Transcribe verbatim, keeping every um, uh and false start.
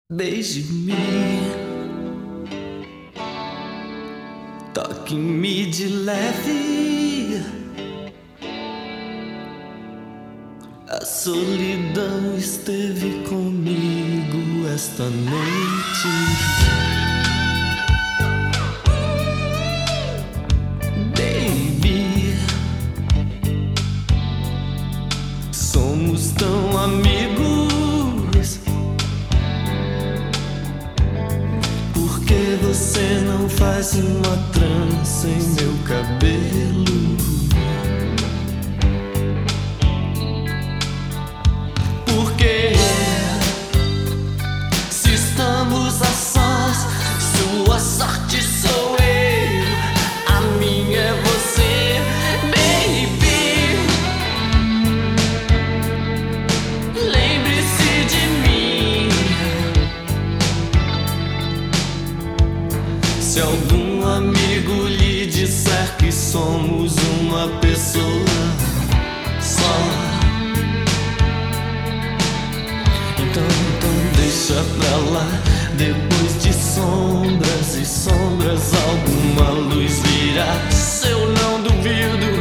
Beije-me, toque-me de leve. A solidão esteve comigo esta noite. Baby, somos tão amigos. Por que você não faz uma trança em meu cabelo? Porque se estamos a sós, sua sorte sou eu, a minha é você, baby. Lembre-se de mim. Se algum amigo lhe disser que somos uma pessoa só, Então, então deixa pra lá. Depois de sombras e sombras, alguma luz virá. Se eu não duvido,